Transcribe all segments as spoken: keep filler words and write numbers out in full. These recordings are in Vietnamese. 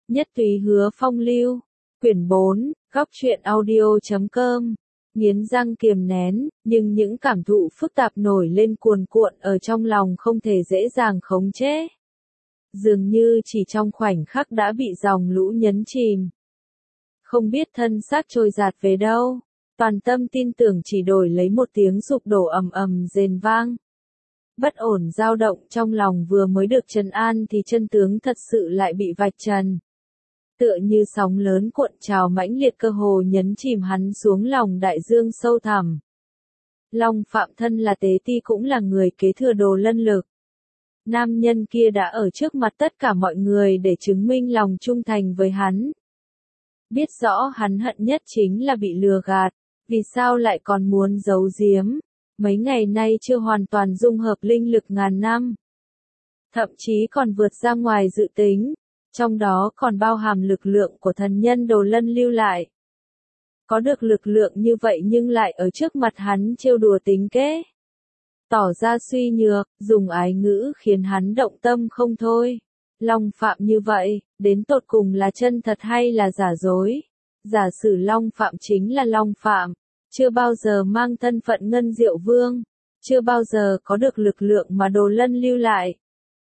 Nhất Túy Hứa Phong Lưu, quyển bốn, góc truyện audio chấm com. Nghiến răng kiềm nén, nhưng những cảm thụ phức tạp nổi lên cuồn cuộn ở trong lòng không thể dễ dàng khống chế. Dường như chỉ trong khoảnh khắc đã bị dòng lũ nhấn chìm. Không biết thân xác trôi dạt về đâu, toàn tâm tin tưởng chỉ đổi lấy một tiếng sụp đổ ầm ầm rền vang. Bất ổn dao động trong lòng vừa mới được trấn an thì chân tướng thật sự lại bị vạch trần. Tựa như sóng lớn cuộn trào mãnh liệt cơ hồ nhấn chìm hắn xuống lòng đại dương sâu thẳm. Long Phạm thân là tế ti cũng là người kế thừa Đồ Lân lực. Nam nhân kia đã ở trước mặt tất cả mọi người để chứng minh lòng trung thành với hắn. Biết rõ hắn hận nhất chính là bị lừa gạt, vì sao lại còn muốn giấu giếm, mấy ngày nay chưa hoàn toàn dung hợp linh lực ngàn năm. Thậm chí còn vượt ra ngoài dự tính, trong đó còn bao hàm lực lượng của thần nhân Đồ Lân lưu lại. Có được lực lượng như vậy nhưng lại ở trước mặt hắn trêu đùa tính kế. Tỏ ra suy nhược, dùng ái ngữ khiến hắn động tâm không thôi. Long Phạm như vậy, đến tột cùng là chân thật hay là giả dối? Giả sử Long Phạm chính là Long Phạm, chưa bao giờ mang thân phận Ngân Diệu Vương, chưa bao giờ có được lực lượng mà Đồ Lân lưu lại.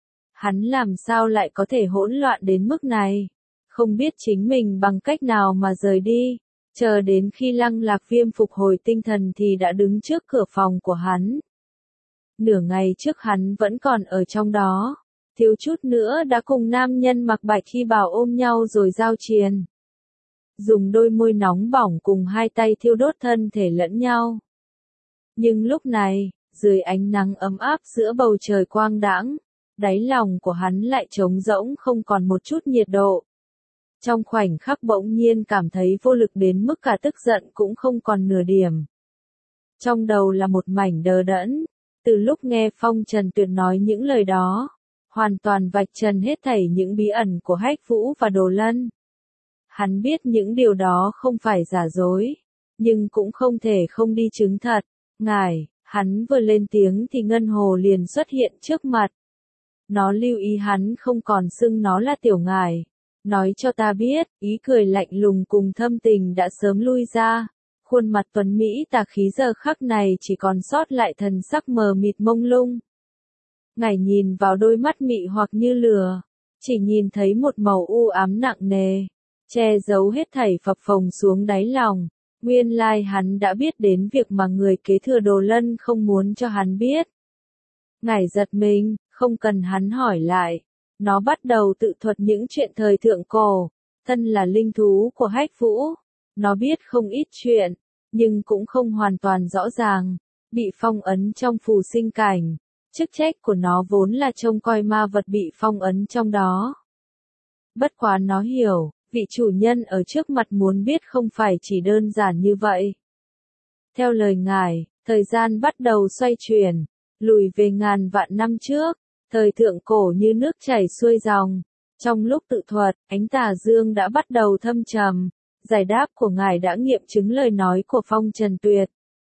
Hắn làm sao lại có thể hỗn loạn đến mức này? Không biết chính mình bằng cách nào mà rời đi, chờ đến khi Lăng Lạc Viêm phục hồi tinh thần thì đã đứng trước cửa phòng của hắn. Nửa ngày trước hắn vẫn còn ở trong đó, thiếu chút nữa đã cùng nam nhân mặc bạch khi bào ôm nhau rồi giao triền. Dùng đôi môi nóng bỏng cùng hai tay thiêu đốt thân thể lẫn nhau. Nhưng lúc này, dưới ánh nắng ấm áp giữa bầu trời quang đãng, đáy lòng của hắn lại trống rỗng không còn một chút nhiệt độ. Trong khoảnh khắc bỗng nhiên cảm thấy vô lực đến mức cả tức giận cũng không còn nửa điểm. Trong đầu là một mảnh đờ đẫn, từ lúc nghe Phong Trần Tuyệt nói những lời đó, hoàn toàn vạch trần hết thảy những bí ẩn của Hách Vũ và Đồ Lân. Hắn biết những điều đó không phải giả dối, nhưng cũng không thể không đi chứng thật. Ngài, hắn vừa lên tiếng thì Ngân Hồ liền xuất hiện trước mặt. Nó lưu ý hắn không còn xưng nó là tiểu ngài. Nói cho ta biết, ý cười lạnh lùng cùng thâm tình đã sớm lui ra. Khuôn mặt tuấn Mỹ tà khí giờ khắc này chỉ còn sót lại thần sắc mờ mịt mông lung. Ngài nhìn vào đôi mắt mị hoặc như lửa, chỉ nhìn thấy một màu u ám nặng nề, che giấu hết thảy phập phồng xuống đáy lòng. Nguyên lai hắn đã biết đến việc mà người kế thừa Đồ Lân không muốn cho hắn biết. Ngài giật mình, không cần hắn hỏi lại. Nó bắt đầu tự thuật những chuyện thời thượng cổ, thân là linh thú của Hách Vũ. Nó biết không ít chuyện, nhưng cũng không hoàn toàn rõ ràng, bị phong ấn trong phù sinh cảnh. Chức trách của nó vốn là trông coi ma vật bị phong ấn trong đó. Bất quá nó hiểu, vị chủ nhân ở trước mặt muốn biết không phải chỉ đơn giản như vậy. Theo lời ngài, thời gian bắt đầu xoay chuyển, lùi về ngàn vạn năm trước, thời thượng cổ như nước chảy xuôi dòng. Trong lúc tự thuật, ánh tà dương đã bắt đầu thâm trầm, giải đáp của ngài đã nghiệm chứng lời nói của Phong Trần Tuyệt.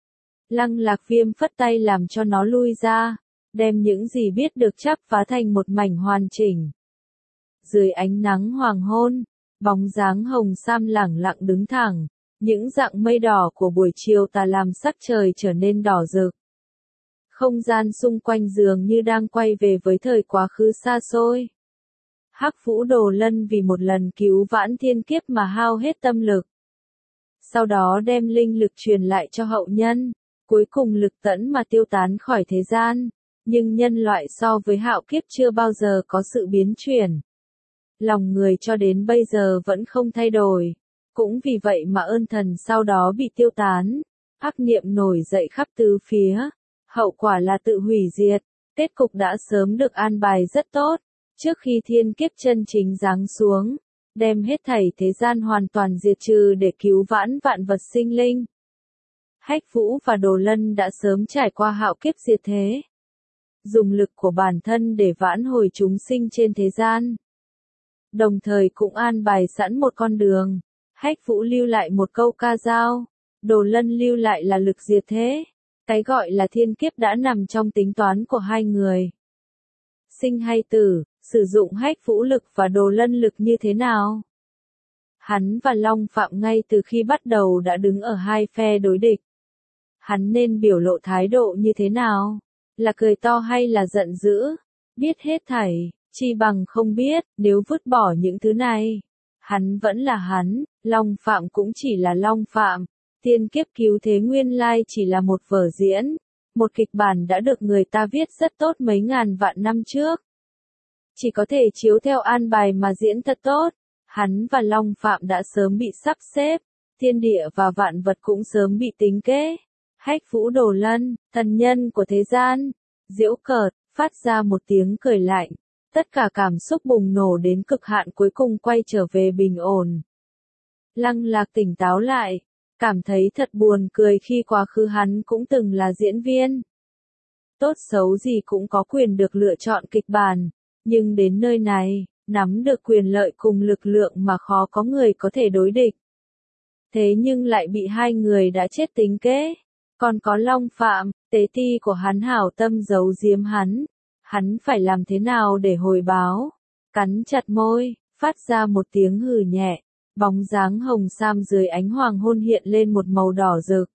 Lăng Lạc Viêm phất tay làm cho nó lui ra, đem những gì biết được chắp phá thành một mảnh hoàn chỉnh. Dưới ánh nắng hoàng hôn, bóng dáng hồng sam lẳng lặng đứng thẳng, những dạng mây đỏ của buổi chiều tà làm sắc trời trở nên đỏ rực. Không gian xung quanh dường như đang quay về với thời quá khứ xa xôi. Hắc Vũ Đồ Lân vì một lần cứu vãn thiên kiếp mà hao hết tâm lực. Sau đó đem linh lực truyền lại cho hậu nhân, cuối cùng lực tẫn mà tiêu tán khỏi thế gian. Nhưng nhân loại so với hạo kiếp chưa bao giờ có sự biến chuyển. Lòng người cho đến bây giờ vẫn không thay đổi. Cũng vì vậy mà ơn thần sau đó bị tiêu tán. Ác niệm nổi dậy khắp tứ phía. Hậu quả là tự hủy diệt. Kết cục đã sớm được an bài rất tốt. Trước khi thiên kiếp chân chính giáng xuống, đem hết thảy thế gian hoàn toàn diệt trừ để cứu vãn vạn vật sinh linh. Hách Vũ và Đồ Lân đã sớm trải qua hạo kiếp diệt thế. Dùng lực của bản thân để vãn hồi chúng sinh trên thế gian. Đồng thời cũng an bài sẵn một con đường. Hách Vũ lưu lại một câu ca dao, Đồ Lân lưu lại là lực diệt thế. Cái gọi là thiên kiếp đã nằm trong tính toán của hai người. Sinh hay tử, sử dụng hách vũ lực và đồ lân lực như thế nào. Hắn và Long Phạm ngay từ khi bắt đầu đã đứng ở hai phe đối địch. Hắn nên biểu lộ thái độ như thế nào? Là cười to hay là giận dữ? Biết hết thảy, chi bằng không biết, nếu vứt bỏ những thứ này. Hắn vẫn là hắn, Long Phạm cũng chỉ là Long Phạm. Tiên kiếp cứu thế nguyên lai chỉ là một vở diễn. Một kịch bản đã được người ta viết rất tốt mấy ngàn vạn năm trước. Chỉ có thể chiếu theo an bài mà diễn thật tốt. Hắn và Long Phạm đã sớm bị sắp xếp. Thiên địa và vạn vật cũng sớm bị tính kế. Hách Vũ Đồ Lân, thần nhân của thế gian, giễu cợt, phát ra một tiếng cười lạnh. Tất cả cảm xúc bùng nổ đến cực hạn cuối cùng quay trở về bình ổn. Lăng Lạc tỉnh táo lại, cảm thấy thật buồn cười khi quá khứ hắn cũng từng là diễn viên. Tốt xấu gì cũng có quyền được lựa chọn kịch bản, nhưng đến nơi này, nắm được quyền lợi cùng lực lượng mà khó có người có thể đối địch. Thế nhưng lại bị hai người đã chết tính kế. Còn có Long Phạm, tế ti của hắn hảo tâm giấu giếm hắn. Hắn phải làm thế nào để hồi báo? Cắn chặt môi, phát ra một tiếng hừ nhẹ. Bóng dáng hồng sam dưới ánh hoàng hôn hiện lên một màu đỏ rực.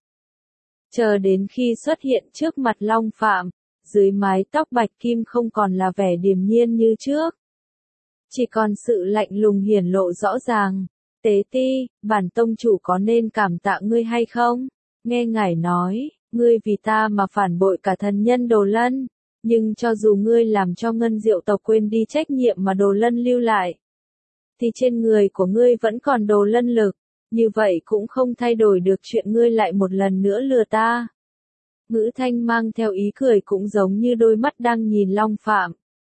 Chờ đến khi xuất hiện trước mặt Long Phạm, dưới mái tóc bạch kim không còn là vẻ điềm nhiên như trước. Chỉ còn sự lạnh lùng hiển lộ rõ ràng. Tế ti, bản tông chủ có nên cảm tạ ngươi hay không? Nghe ngài nói, ngươi vì ta mà phản bội cả thần nhân Đồ Lân, nhưng cho dù ngươi làm cho Ngân Diệu tộc quên đi trách nhiệm mà Đồ Lân lưu lại, thì trên người của ngươi vẫn còn Đồ Lân lực, như vậy cũng không thay đổi được chuyện ngươi lại một lần nữa lừa ta. Ngữ thanh mang theo ý cười cũng giống như đôi mắt đang nhìn Long Phạm.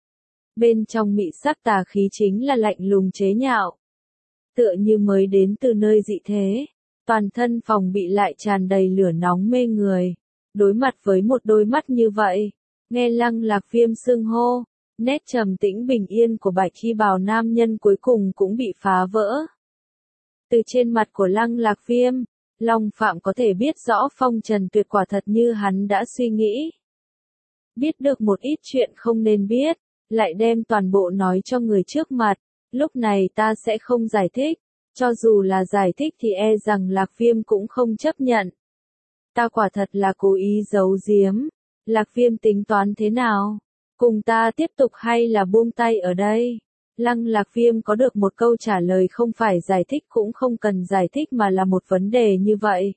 Bên trong mị sắc tà khí chính là lạnh lùng chế nhạo. Tựa như mới đến từ nơi dị thế. Toàn thân phòng bị lại tràn đầy lửa nóng mê người. Đối mặt với một đôi mắt như vậy, nghe Lăng Lạc Viêm xưng hô, nét trầm tĩnh bình yên của bạch y bào nam nhân cuối cùng cũng bị phá vỡ. Từ trên mặt của Lăng Lạc Viêm, Long Phạm có thể biết rõ phong trần tuyệt quả thật như hắn đã suy nghĩ. Biết được một ít chuyện không nên biết, lại đem toàn bộ nói cho người trước mặt, lúc này ta sẽ không giải thích. Cho dù là giải thích thì e rằng Lạc Viêm cũng không chấp nhận. Ta quả thật là cố ý giấu giếm. Lạc Viêm tính toán thế nào? Cùng ta tiếp tục hay là buông tay ở đây? Lăng Lạc Viêm có được một câu trả lời không phải giải thích cũng không cần giải thích mà là một vấn đề như vậy.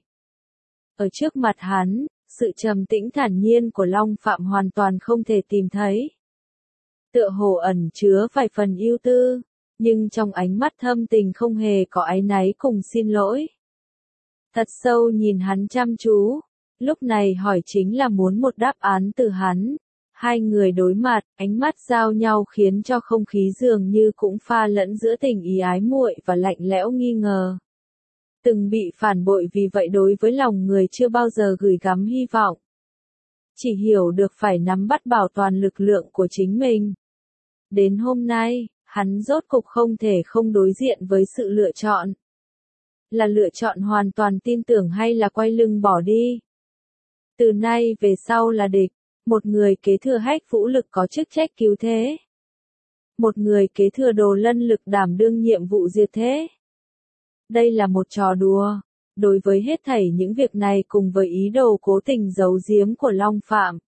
Ở trước mặt hắn, sự trầm tĩnh thản nhiên của Long Phạm hoàn toàn không thể tìm thấy. Tựa hồ ẩn chứa vài phần ưu tư. Nhưng trong ánh mắt thâm tình không hề có áy náy cùng xin lỗi. Thật sâu nhìn hắn chăm chú, lúc này hỏi chính là muốn một đáp án từ hắn. Hai người đối mặt, ánh mắt giao nhau khiến cho không khí dường như cũng pha lẫn giữa tình ý ái muội và lạnh lẽo nghi ngờ. Từng bị phản bội vì vậy đối với lòng người chưa bao giờ gửi gắm hy vọng. Chỉ hiểu được phải nắm bắt bảo toàn lực lượng của chính mình. Đến hôm nay, hắn rốt cục không thể không đối diện với sự lựa chọn. Là lựa chọn hoàn toàn tin tưởng hay là quay lưng bỏ đi. Từ nay về sau là địch, một người kế thừa hách vũ lực có chức trách cứu thế. Một người kế thừa Đồ Lân lực đảm đương nhiệm vụ diệt thế. Đây là một trò đùa. Đối với hết thảy những việc này cùng với ý đồ cố tình giấu giếm của Long Phạm.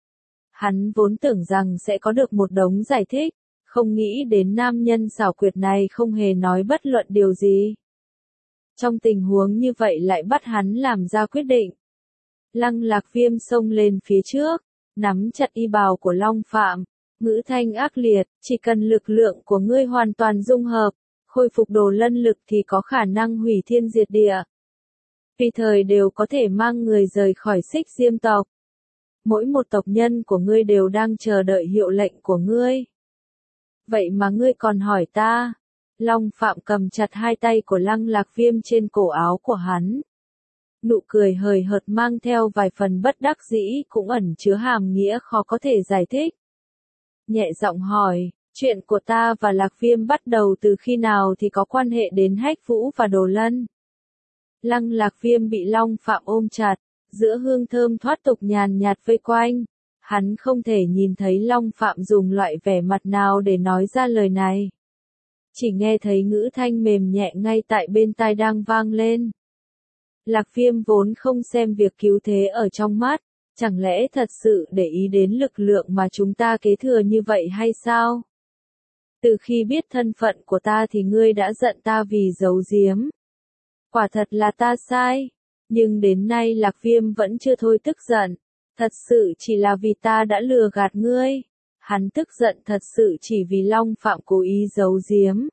Hắn vốn tưởng rằng sẽ có được một đống giải thích. Không nghĩ đến nam nhân xảo quyệt này không hề nói bất luận điều gì. Trong tình huống như vậy lại bắt hắn làm ra quyết định. Lăng Lạc Viêm xông lên phía trước, nắm chặt y bào của Long Phạm, ngữ thanh ác liệt, chỉ cần lực lượng của ngươi hoàn toàn dung hợp, khôi phục Đồ Lân lực thì có khả năng hủy thiên diệt địa. Vì thời đều có thể mang người rời khỏi Xích Diêm tộc. Mỗi một tộc nhân của ngươi đều đang chờ đợi hiệu lệnh của ngươi. Vậy mà ngươi còn hỏi ta? Long Phạm cầm chặt hai tay của Lăng Lạc Viêm trên cổ áo của hắn. Nụ cười hời hợt mang theo vài phần bất đắc dĩ cũng ẩn chứa hàm nghĩa khó có thể giải thích. Nhẹ giọng hỏi, chuyện của ta và Lạc Viêm bắt đầu từ khi nào thì có quan hệ đến Hách Vũ và Đồ Lân? Lăng Lạc Viêm bị Long Phạm ôm chặt, giữa hương thơm thoát tục nhàn nhạt vây quanh. Hắn không thể nhìn thấy Long Phạm dùng loại vẻ mặt nào để nói ra lời này. Chỉ nghe thấy ngữ thanh mềm nhẹ ngay tại bên tai đang vang lên. Lạc Viêm vốn không xem việc cứu thế ở trong mắt, chẳng lẽ thật sự để ý đến lực lượng mà chúng ta kế thừa như vậy hay sao? Từ khi biết thân phận của ta thì ngươi đã giận ta vì giấu giếm. Quả thật là ta sai, nhưng đến nay Lạc Viêm vẫn chưa thôi tức giận. Thật sự chỉ là vì ta đã lừa gạt ngươi. Hắn tức giận thật sự chỉ vì Long Phạm cố ý giấu giếm.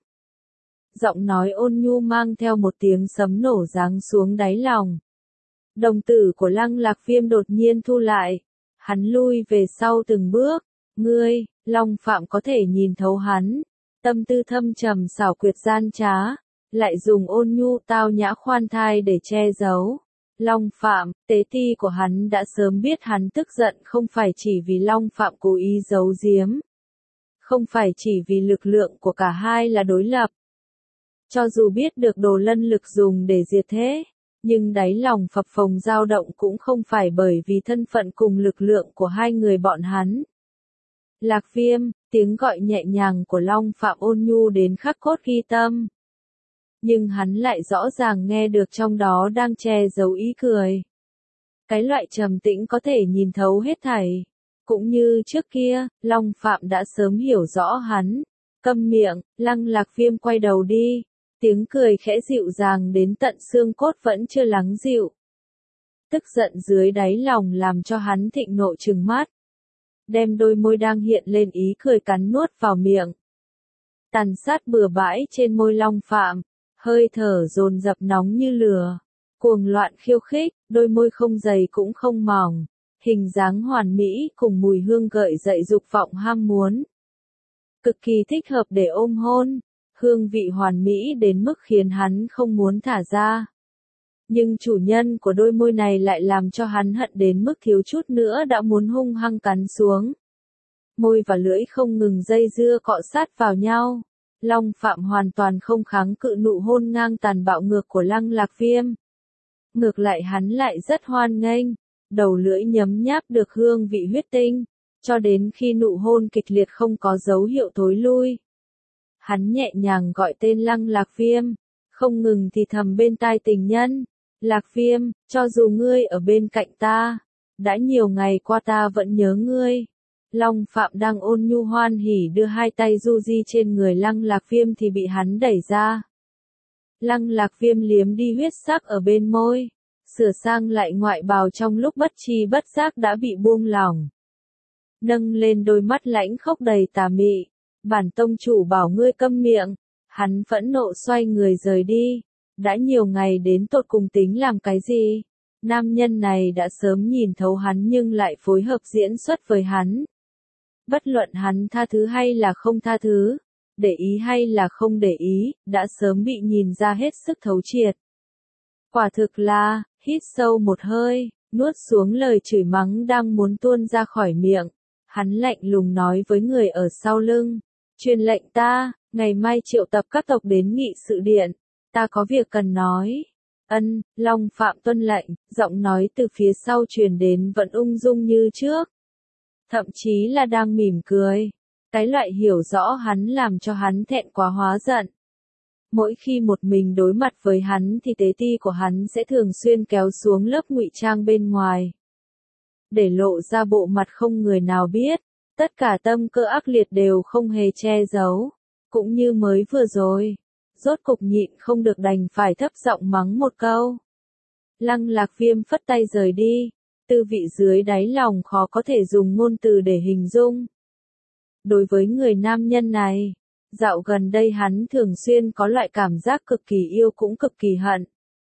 Giọng nói ôn nhu mang theo một tiếng sấm nổ giáng xuống đáy lòng. Đồng tử của Lăng Lạc Viêm đột nhiên thu lại. Hắn lui về sau từng bước. Ngươi, Long Phạm có thể nhìn thấu hắn. Tâm tư thâm trầm xảo quyệt gian trá. Lại dùng ôn nhu tao nhã khoan thai để che giấu. Long Phạm, tế ti của hắn đã sớm biết hắn tức giận không phải chỉ vì Long Phạm cố ý giấu giếm. Không phải chỉ vì lực lượng của cả hai là đối lập. Cho dù biết được đồ lân lực dùng để diệt thế, nhưng đáy lòng phập phồng dao động cũng không phải bởi vì thân phận cùng lực lượng của hai người bọn hắn. Lạc Viêm, tiếng gọi nhẹ nhàng của Long Phạm ôn nhu đến khắc cốt ghi tâm. Nhưng hắn lại rõ ràng nghe được trong đó đang che giấu ý cười. Cái loại trầm tĩnh có thể nhìn thấu hết thảy. Cũng như trước kia, Long Phạm đã sớm hiểu rõ hắn. Câm miệng, Lăng Lạc Viêm quay đầu đi. Tiếng cười khẽ dịu dàng đến tận xương cốt vẫn chưa lắng dịu. Tức giận dưới đáy lòng làm cho hắn thịnh nộ trừng mắt. Đem đôi môi đang hiện lên ý cười cắn nuốt vào miệng. Tàn sát bừa bãi trên môi Long Phạm. Hơi thở dồn dập nóng như lửa, cuồng loạn khiêu khích, đôi môi không dày cũng không mỏng, hình dáng hoàn mỹ cùng mùi hương gợi dậy dục vọng ham muốn. Cực kỳ thích hợp để ôm hôn, hương vị hoàn mỹ đến mức khiến hắn không muốn thả ra. Nhưng chủ nhân của đôi môi này lại làm cho hắn hận đến mức thiếu chút nữa đã muốn hung hăng cắn xuống. Môi và lưỡi không ngừng dây dưa cọ sát vào nhau. Long Phạm hoàn toàn không kháng cự nụ hôn ngang tàn bạo ngược của Lăng Lạc Viêm. Ngược lại hắn lại rất hoan nghênh, đầu lưỡi nhấm nháp được hương vị huyết tinh, cho đến khi nụ hôn kịch liệt không có dấu hiệu thối lui. Hắn nhẹ nhàng gọi tên Lăng Lạc Viêm, không ngừng thì thầm bên tai tình nhân. Lạc Viêm, cho dù ngươi ở bên cạnh ta, đã nhiều ngày qua ta vẫn nhớ ngươi. Long Phạm đang ôn nhu hoan hỉ đưa hai tay du di trên người Lăng Lạc Viêm thì bị hắn đẩy ra. Lăng Lạc Viêm liếm đi huyết sắc ở bên môi, sửa sang lại ngoại bào trong lúc bất tri bất giác đã bị buông lỏng. Nâng lên đôi mắt lãnh khốc đầy tà mị, bản tông chủ bảo ngươi câm miệng, hắn phẫn nộ xoay người rời đi. Đã nhiều ngày đến tột cùng tính làm cái gì? Nam nhân này đã sớm nhìn thấu hắn nhưng lại phối hợp diễn xuất với hắn. Bất luận hắn tha thứ hay là không tha thứ, để ý hay là không để ý, đã sớm bị nhìn ra hết sức thấu triệt. Quả thực là, hít sâu một hơi, nuốt xuống lời chửi mắng đang muốn tuôn ra khỏi miệng. Hắn lạnh lùng nói với người ở sau lưng, truyền lệnh ta, ngày mai triệu tập các tộc đến nghị sự điện, ta có việc cần nói. Ân, Long Phạm tuân lệnh, giọng nói từ phía sau truyền đến vẫn ung dung như trước. Thậm chí là đang mỉm cười. Cái loại hiểu rõ hắn làm cho hắn thẹn quá hóa giận. Mỗi khi một mình đối mặt với hắn thì tế ti của hắn sẽ thường xuyên kéo xuống lớp ngụy trang bên ngoài. Để lộ ra bộ mặt không người nào biết. Tất cả tâm cơ ác liệt đều không hề che giấu. Cũng như mới vừa rồi. Rốt cục nhịn không được đành phải thấp giọng mắng một câu. Lăng Lạc Viêm phất tay rời đi. Tư vị dưới đáy lòng khó có thể dùng ngôn từ để hình dung. Đối với người nam nhân này, dạo gần đây hắn thường xuyên có loại cảm giác cực kỳ yêu cũng cực kỳ hận.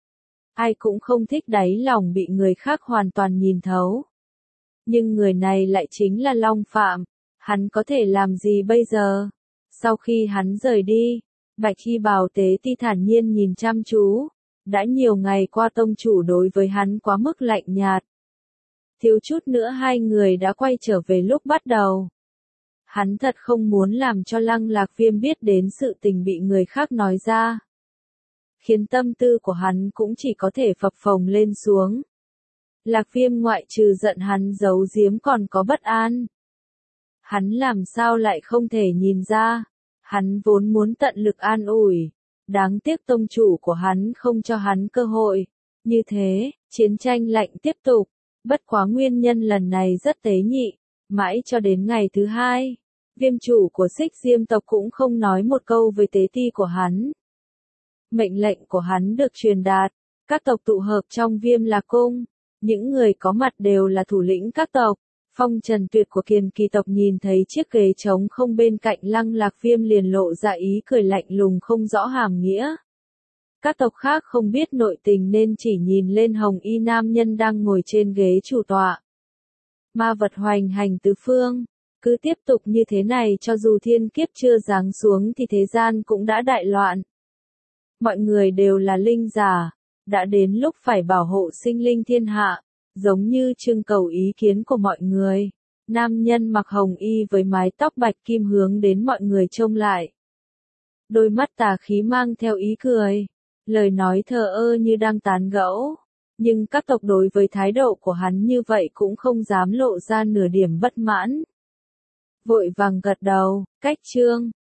Ai cũng không thích đáy lòng bị người khác hoàn toàn nhìn thấu. Nhưng người này lại chính là Long Phạm, hắn có thể làm gì bây giờ? Sau khi hắn rời đi, Bạch Hy Bào tế ti thản nhiên nhìn chăm chú. Đã nhiều ngày qua tông chủ đối với hắn quá mức lạnh nhạt. Thiếu chút nữa hai người đã quay trở về lúc bắt đầu. Hắn thật không muốn làm cho Lăng Lạc Viêm biết đến sự tình bị người khác nói ra. Khiến tâm tư của hắn cũng chỉ có thể phập phồng lên xuống. Lạc Viêm ngoại trừ giận hắn giấu giếm còn có bất an. Hắn làm sao lại không thể nhìn ra, hắn vốn muốn tận lực an ủi, đáng tiếc tông chủ của hắn không cho hắn cơ hội. Như thế, chiến tranh lạnh tiếp tục, bất quá nguyên nhân lần này rất tế nhị, mãi cho đến ngày thứ hai, Viêm chủ của Xích Diêm tộc cũng không nói một câu với tế ti của hắn. Mệnh lệnh của hắn được truyền đạt, các tộc tụ hợp trong Viêm Lạc Cung, những người có mặt đều là thủ lĩnh các tộc. Phong Trần Tuyệt của Kiền Kỳ tộc nhìn thấy chiếc ghế trống không bên cạnh Lăng Lạc Viêm liền lộ ra ý cười lạnh lùng không rõ hàm nghĩa. Các tộc khác không biết nội tình nên chỉ nhìn lên hồng y nam nhân đang ngồi trên ghế chủ tọa. Ma vật hoành hành tứ phương, cứ tiếp tục như thế này cho dù thiên kiếp chưa giáng xuống thì thế gian cũng đã đại loạn. Mọi người đều là linh giả, đã đến lúc phải bảo hộ sinh linh thiên hạ, giống như trưng cầu ý kiến của mọi người. Nam nhân mặc hồng y với mái tóc bạch kim hướng đến mọi người trông lại. Đôi mắt tà khí mang theo ý cười, lời nói thờ ơ như đang tán gẫu, nhưng các tộc đối với thái độ của hắn như vậy cũng không dám lộ ra nửa điểm bất mãn. Vội vàng gật đầu, cách chương.